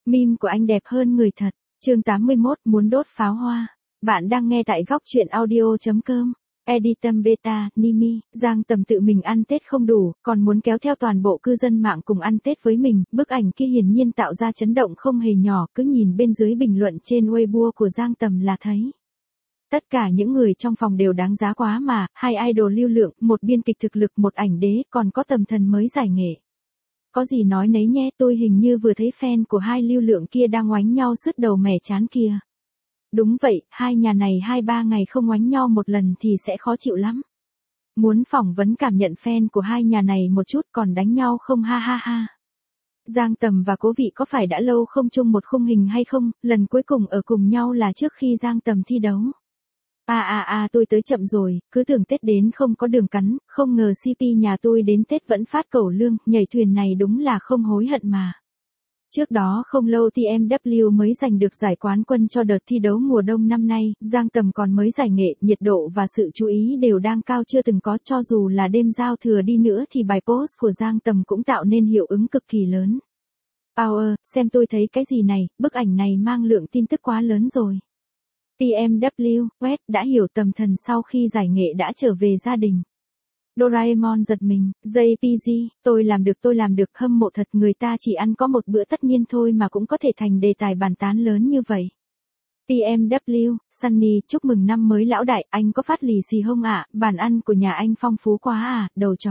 Meme của anh đẹp hơn người thật. Chương 81 muốn đốt pháo hoa. Bạn đang nghe tại góc truyện audio.com. Editum Beta, Nimi, Giang Tầm tự mình ăn Tết không đủ, còn muốn kéo theo toàn bộ cư dân mạng cùng ăn Tết với mình. Bức ảnh kia hiển nhiên tạo ra chấn động không hề nhỏ, cứ nhìn bên dưới bình luận trên Weibo của Giang Tầm là thấy. Tất cả những người trong phòng đều đáng giá quá mà, hai idol lưu lượng, một biên kịch thực lực, một ảnh đế, còn có Tầm Thần mới giải nghệ. Có gì nói nấy nhé, tôi hình như vừa thấy fan của hai lưu lượng kia đang oánh nhau sứt đầu mẻ chán kia. Đúng vậy, hai nhà này 2-3 ngày không oánh nhau một lần thì sẽ khó chịu lắm. Muốn phỏng vấn cảm nhận fan của hai nhà này một chút, còn đánh nhau không ha ha ha. Giang Tầm và Cố Vị có phải đã lâu không chung một khung hình hay không, lần cuối cùng ở cùng nhau là trước khi Giang Tầm thi đấu. Tôi tới chậm rồi, cứ tưởng Tết đến không có đường cắn, không ngờ CP nhà tôi đến Tết vẫn phát cẩu lương, nhảy thuyền này đúng là không hối hận mà. Trước đó không lâu TMW mới giành được giải quán quân cho đợt thi đấu mùa đông năm nay, Giang Tầm còn mới giải nghệ, nhiệt độ và sự chú ý đều đang cao chưa từng có, cho dù là đêm giao thừa đi nữa thì bài post của Giang Tầm cũng tạo nên hiệu ứng cực kỳ lớn. Power, xem tôi thấy cái gì này, bức ảnh này mang lượng tin tức quá lớn rồi. TMW, West đã hiểu Tầm Thần sau khi giải nghệ đã trở về gia đình. Doraemon giật mình, JPG, tôi làm được, hâm mộ thật, người ta chỉ ăn có một bữa tất niên thôi mà cũng có thể thành đề tài bàn tán lớn như vậy. TMW, Sunny, chúc mừng năm mới lão đại, anh có phát lì xì không ạ, bàn ăn của nhà anh phong phú quá à, đầu chó.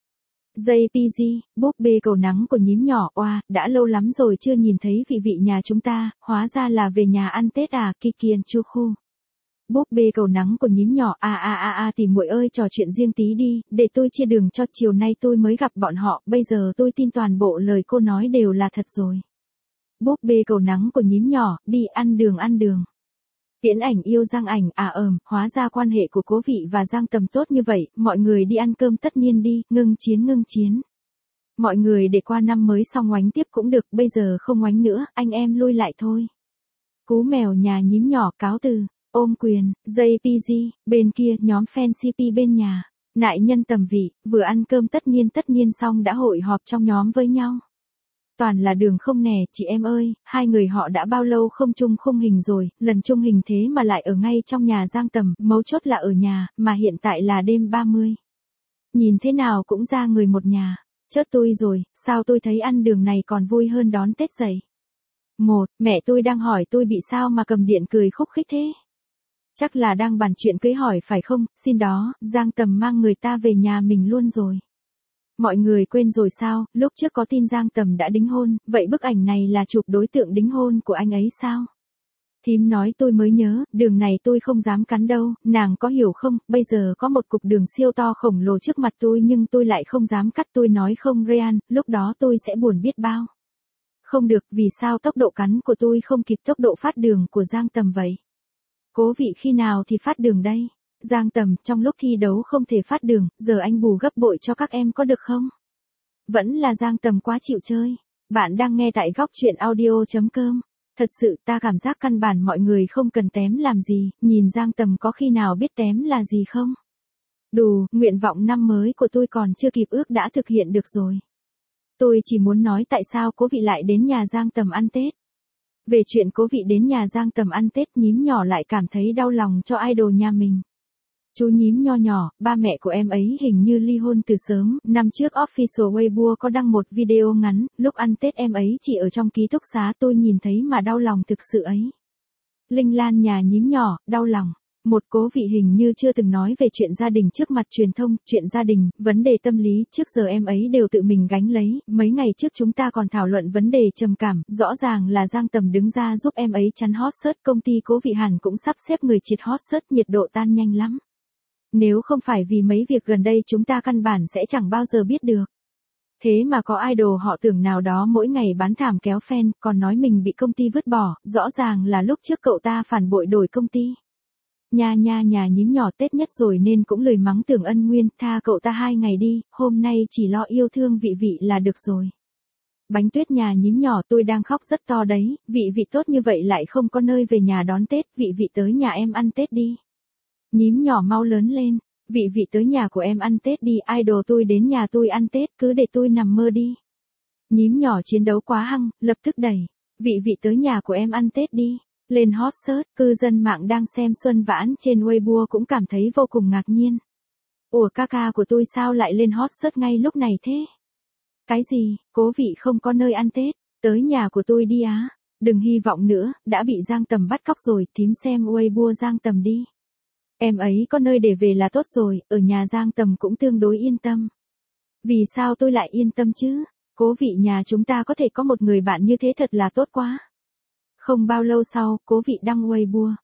JPG, búp bê cầu nắng của nhím nhỏ, oa, đã lâu lắm rồi chưa nhìn thấy vị nhà chúng ta, hóa ra là về nhà ăn Tết à, Kikian Chu Khu. Búp bê cầu nắng của nhím nhỏ, tỷ muội ơi trò chuyện riêng tí đi, để tôi chia đường cho, chiều nay tôi mới gặp bọn họ, bây giờ tôi tin toàn bộ lời cô nói đều là thật rồi. Búp bê cầu nắng của nhím nhỏ, đi ăn đường. Tiễn ảnh yêu Giang ảnh, hóa ra quan hệ của Cố Vị và Giang Tầm tốt như vậy, mọi người đi ăn cơm tất nhiên đi, ngưng chiến. Mọi người để qua năm mới xong oánh tiếp cũng được, bây giờ không oánh nữa, anh em lui lại thôi. Cú mèo nhà nhím nhỏ cáo từ. Ôm quyền, JPG, bên kia nhóm fan CP bên nhà. Nại nhân Tầm Vị, vừa ăn cơm tất nhiên xong đã hội họp trong nhóm với nhau. Toàn là đường không nè, chị em ơi, hai người họ đã bao lâu không chung khung hình rồi, lần chung hình thế mà lại ở ngay trong nhà Giang Tầm, mấu chốt là ở nhà, mà hiện tại là đêm 30. Nhìn thế nào cũng ra người một nhà. Chớt tôi rồi, sao tôi thấy ăn đường này còn vui hơn đón Tết dậy. Mẹ tôi đang hỏi tôi bị sao mà cầm điện cười khúc khích thế. Chắc là đang bàn chuyện cưới hỏi phải không, xin đó, Giang Tầm mang người ta về nhà mình luôn rồi. Mọi người quên rồi sao, lúc trước có tin Giang Tầm đã đính hôn, vậy bức ảnh này là chụp đối tượng đính hôn của anh ấy sao? Thím nói tôi mới nhớ, đường này tôi không dám cắn đâu, nàng có hiểu không, bây giờ có một cục đường siêu to khổng lồ trước mặt tôi nhưng tôi lại không dám cắt, tôi nói không Ryan, lúc đó tôi sẽ buồn biết bao. Không được, vì sao tốc độ cắn của tôi không kịp tốc độ phát đường của Giang Tầm vậy? Cố Vị khi nào thì phát đường đây? Giang Tầm, trong lúc thi đấu không thể phát đường, giờ anh bù gấp bội cho các em có được không? Vẫn là Giang Tầm quá chịu chơi. Bạn đang nghe tại góc truyện audio.com. Thật sự ta cảm giác căn bản mọi người không cần tém làm gì, nhìn Giang Tầm có khi nào biết tém là gì không? Đù, nguyện vọng năm mới của tôi còn chưa kịp ước đã thực hiện được rồi. Tôi chỉ muốn nói tại sao Cố Vị lại đến nhà Giang Tầm ăn Tết. Về chuyện Cố Vị đến nhà Giang Tầm ăn Tết, nhím nhỏ lại cảm thấy đau lòng cho idol nhà mình. Chú nhím nho nhỏ, ba mẹ của em ấy hình như ly hôn từ sớm, năm trước official Weibo có đăng một video ngắn, lúc ăn Tết em ấy chỉ ở trong ký túc xá, tôi nhìn thấy mà đau lòng thực sự ấy. Linh Lan nhà nhím nhỏ, đau lòng. Một Cố Vị hình như chưa từng nói về chuyện gia đình trước mặt truyền thông, chuyện gia đình, vấn đề tâm lý, trước giờ em ấy đều tự mình gánh lấy, mấy ngày trước chúng ta còn thảo luận vấn đề trầm cảm, rõ ràng là Giang Tầm đứng ra giúp em ấy chắn hot search, công ty Cố Vị hẳn cũng sắp xếp người triệt hot search, nhiệt độ tan nhanh lắm. Nếu không phải vì mấy việc gần đây chúng ta căn bản sẽ chẳng bao giờ biết được. Thế mà có idol họ tưởng nào đó mỗi ngày bán thảm kéo fan, còn nói mình bị công ty vứt bỏ, rõ ràng là lúc trước cậu ta phản bội đổi công ty. Nhà nhím nhỏ Tết nhất rồi nên cũng lười mắng Tưởng Ân Nguyên, tha cậu ta 2 ngày đi, hôm nay chỉ lo yêu thương vị là được rồi. Bánh tuyết nhà nhím nhỏ, tôi đang khóc rất to đấy, vị tốt như vậy lại không có nơi về nhà đón Tết, vị tới nhà em ăn Tết đi. Nhím nhỏ mau lớn lên, vị tới nhà của em ăn Tết đi, idol tôi đến nhà tôi ăn Tết, cứ để tôi nằm mơ đi. Nhím nhỏ chiến đấu quá hăng, lập tức đẩy. Vị vị tới nhà của em ăn Tết đi. Lên hot search, cư dân mạng đang xem Xuân Vãn trên Weibo cũng cảm thấy vô cùng ngạc nhiên. Ủa ca của tôi sao lại lên hot search ngay lúc này thế? Cái gì, Cố Vị không có nơi ăn Tết, tới nhà của tôi đi á. Đừng hy vọng nữa, đã bị Giang Tầm bắt cóc rồi, thím xem Weibo Giang Tầm đi. Em ấy có nơi để về là tốt rồi, ở nhà Giang Tầm cũng tương đối yên tâm. Vì sao tôi lại yên tâm chứ? Cố Vị nhà chúng ta có thể có một người bạn như thế thật là tốt quá. Không bao lâu sau, Cố Vị đăng Weibo,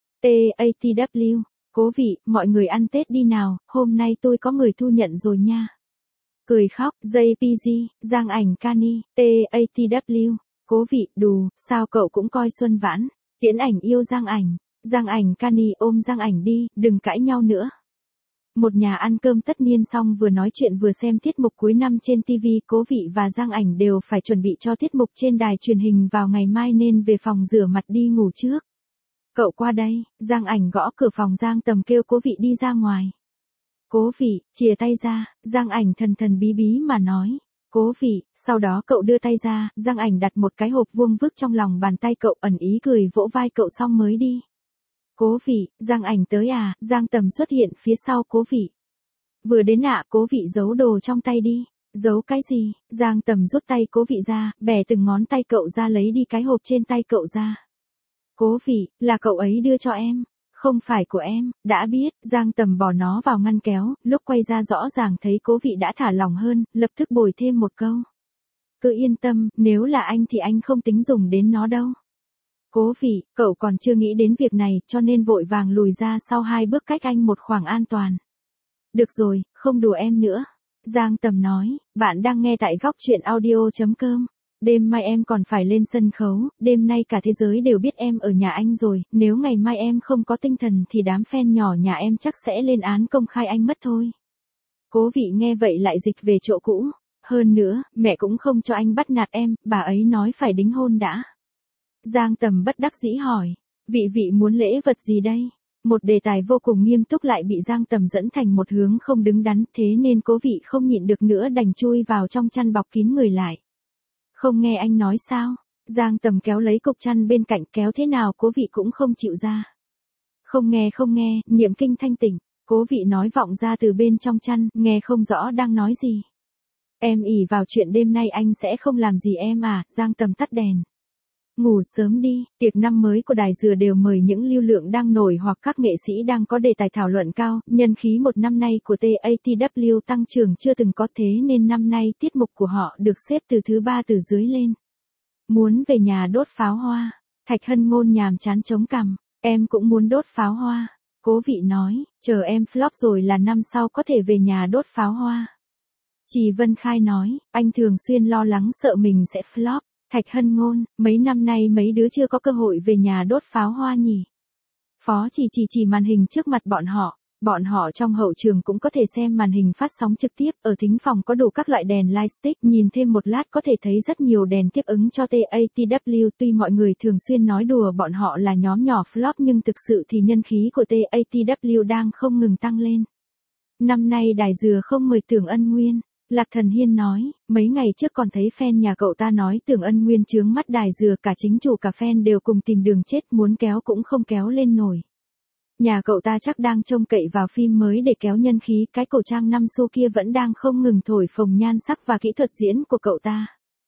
TATW. Cố Vị, mọi người ăn Tết đi nào, hôm nay tôi có người thu nhận rồi nha. Cười khóc, JPG, Giang Ảnh Cani, TATW. Cố Vị, đù, sao cậu cũng coi Xuân Vãn, Tiễn Ảnh yêu Giang Ảnh. Giang Ảnh Cani ôm Giang Ảnh đi, đừng cãi nhau nữa. Một nhà ăn cơm tất niên xong vừa nói chuyện vừa xem tiết mục cuối năm trên TV. Cố Vị và Giang Ảnh đều phải chuẩn bị cho tiết mục trên đài truyền hình vào ngày mai nên về phòng rửa mặt đi ngủ trước. Cậu qua đây, Giang Ảnh gõ cửa phòng Giang Tầm kêu Cố Vị đi ra ngoài. Cố Vị, chìa tay ra, Giang Ảnh thần thần bí bí mà nói. Cố Vị, sau đó cậu đưa tay ra, Giang Ảnh đặt một cái hộp vuông vức trong lòng bàn tay cậu, ẩn ý cười vỗ vai cậu xong mới đi. Cố Vị, Giang Ảnh tới à? Giang Tầm xuất hiện phía sau Cố Vị. Vừa đến ạ, Cố Vị giấu đồ trong tay đi. Giấu cái gì? Giang Tầm rút tay Cố Vị ra, bẻ từng ngón tay cậu ra lấy đi cái hộp trên tay cậu ra. Cố Vị, là cậu ấy đưa cho em. Không phải của em, đã biết. Giang Tầm bỏ nó vào ngăn kéo, lúc quay ra rõ ràng thấy Cố Vị đã thả lỏng hơn, lập tức bồi thêm một câu. Cứ yên tâm, nếu là anh thì anh không tính dùng đến nó đâu. Cố Vị, cậu còn chưa nghĩ đến việc này, cho nên vội vàng lùi ra sau 2 bước cách anh một khoảng an toàn. Được rồi, không đùa em nữa. Giang Tầm nói, bạn đang nghe tại góc truyện audio.com. Đêm mai em còn phải lên sân khấu, đêm nay cả thế giới đều biết em ở nhà anh rồi, nếu ngày mai em không có tinh thần thì đám fan nhỏ nhà em chắc sẽ lên án công khai anh mất thôi. Cố Vị nghe vậy lại dịch về chỗ cũ. Hơn nữa, mẹ cũng không cho anh bắt nạt em, bà ấy nói phải đính hôn đã. Giang Tầm bất đắc dĩ hỏi, vị vị muốn lễ vật gì đây? Một đề tài vô cùng nghiêm túc lại bị Giang Tầm dẫn thành một hướng không đứng đắn, thế nên Cố Vị không nhịn được nữa đành chui vào trong chăn bọc kín người lại. Không nghe anh nói sao? Giang Tầm kéo lấy cục chăn bên cạnh, kéo thế nào Cố Vị cũng không chịu ra. Không nghe, niệm kinh thanh tỉnh. Cố Vị nói vọng ra từ bên trong chăn, nghe không rõ đang nói gì. Em ỷ vào chuyện đêm nay anh sẽ không làm gì em à? Giang Tầm tắt đèn. Ngủ sớm đi, tiệc năm mới của Đài Dừa đều mời những lưu lượng đang nổi hoặc các nghệ sĩ đang có đề tài thảo luận cao, nhân khí một năm nay của TATW tăng trưởng chưa từng có, thế nên năm nay tiết mục của họ được xếp từ thứ 3 từ dưới lên. Muốn về nhà đốt pháo hoa, Thạch Hân Ngôn nhàm chán chống cằm, em cũng muốn đốt pháo hoa. Cố Vị nói, chờ em flop rồi là năm sau có thể về nhà đốt pháo hoa. Trì Vân Khai nói, anh thường xuyên lo lắng sợ mình sẽ flop. Thạch Hân Ngôn, mấy năm nay mấy đứa chưa có cơ hội về nhà đốt pháo hoa nhỉ. Phó chỉ màn hình trước mặt bọn họ trong hậu trường cũng có thể xem màn hình phát sóng trực tiếp, ở thính phòng có đủ các loại đèn lightstick, nhìn thêm một lát có thể thấy rất nhiều đèn tiếp ứng cho TATW, tuy mọi người thường xuyên nói đùa bọn họ là nhóm nhỏ flop nhưng thực sự thì nhân khí của TATW đang không ngừng tăng lên. Năm nay Đài Dừa không mời Tưởng Ân Nguyên. Lạc Thần Hiên nói, mấy ngày trước còn thấy fan nhà cậu ta nói Tưởng Ân Nguyên chướng mắt Đài Dừa, cả chính chủ cả fan đều cùng tìm đường chết, muốn kéo cũng không kéo lên nổi. Nhà cậu ta chắc đang trông cậy vào phim mới để kéo nhân khí, cái cổ trang năm xu kia vẫn đang không ngừng thổi phồng nhan sắc và kỹ thuật diễn của cậu ta.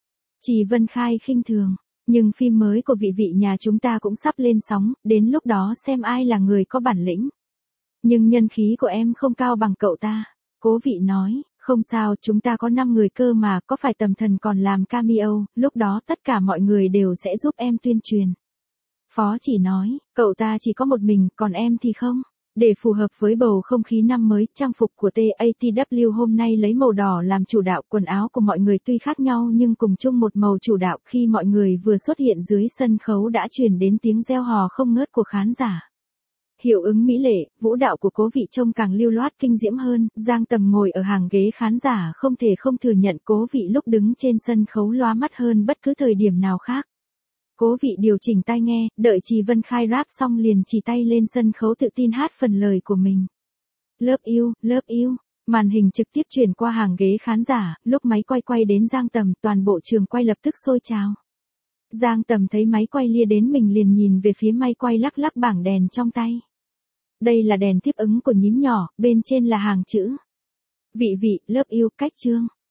Trì Vân Khai khinh thường, nhưng phim mới của vị vị nhà chúng ta cũng sắp lên sóng, đến lúc đó xem ai là người có bản lĩnh. Nhưng nhân khí của em không cao bằng cậu ta. Cố Vị nói, không sao, chúng ta có 5 người cơ mà, có phải Tầm Thần còn làm cameo, lúc đó tất cả mọi người đều sẽ giúp em tuyên truyền. Phó chỉ nói, cậu ta chỉ có một mình, còn em thì không. Để phù hợp với bầu không khí năm mới, trang phục của TATW hôm nay lấy màu đỏ làm chủ đạo, quần áo của mọi người tuy khác nhau nhưng cùng chung một màu chủ đạo. Khi mọi người vừa xuất hiện dưới sân khấu đã truyền đến tiếng reo hò không ngớt của khán giả. Hiệu ứng mỹ lệ, vũ đạo của Cố Vị trông càng lưu loát kinh diễm hơn, Giang Tầm ngồi ở hàng ghế khán giả không thể không thừa nhận Cố Vị lúc đứng trên sân khấu lóa mắt hơn bất cứ thời điểm nào khác. Cố Vị điều chỉnh tai nghe, đợi Trì Vân Khai rap xong liền chỉ tay lên sân khấu tự tin hát phần lời của mình. Love you, màn hình trực tiếp chuyển qua hàng ghế khán giả, lúc máy quay đến Giang Tầm, toàn bộ trường quay lập tức sôi trào. Giang Tầm thấy máy quay lia đến mình liền nhìn về phía máy quay lắc lắc bảng đèn trong tay. Đây là đèn tiếp ứng của nhím nhỏ, bên trên là hàng chữ. Vị, love you, cách chương.